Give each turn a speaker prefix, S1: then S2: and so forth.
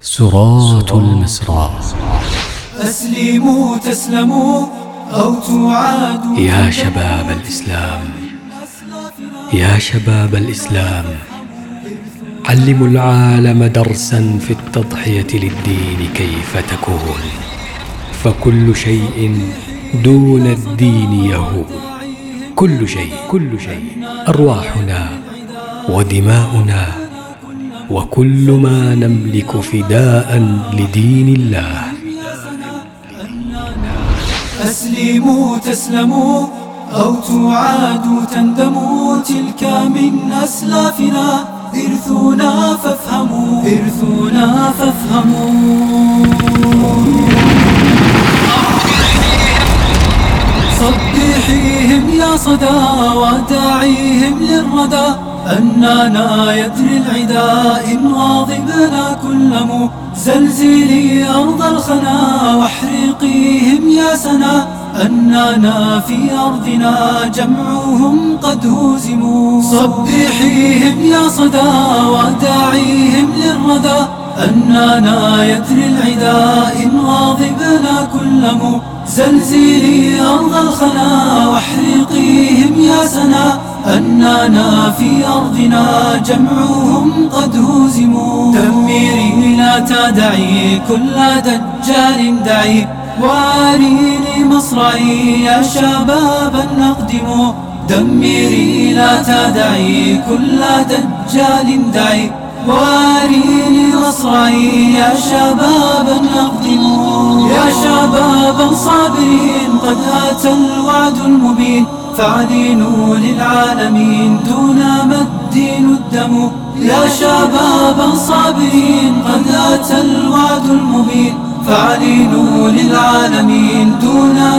S1: سرات المسرى.
S2: أسلموا تسلموا أو تعادوا.
S1: يا شباب الإسلام، يا شباب الإسلام، علموا العالم درسا في التضحية للدين كيف تكون، فكل شيء دون الدين يهون. كل شيء أرواحنا ودماؤنا وكل ما نملك فداء لدين الله.
S2: أسلموا تسلموا أو تعادوا تندموا، تلك من أسلافنا إرثنا فافهموا، إرثنا فافهموا. صبحيهم يا صدى وداعيهم للردى، أننا يدري العدا إن غاضبنا كلهم. زلزلي أرض الخنا واحرقيهم يا سنا، أننا في أرضنا جمعهم قد هزموا. صبحيهم يا صدى وداعيهم للردى، أننا يدري العدا إن غاضبنا كلهم. زلزلي أرض الخنا واحرقيهم يا سنا، أننا في أرضنا جمعهم قد هزموا. دمري لا تدعي كل دجال دعي، واريني مصرعي يا شبابا نقدم. دمري لا تدعي كل دجال دعي، واريني مصرعي يا شبابا نقدم. يا شبابا صابرين قد أتى الوعد المبين، فاعلنوا للعالمين دون ما الدين الدم. يا شبابا صابرين قد أتى الوعد المبين، فاعلنوا للعالمين دون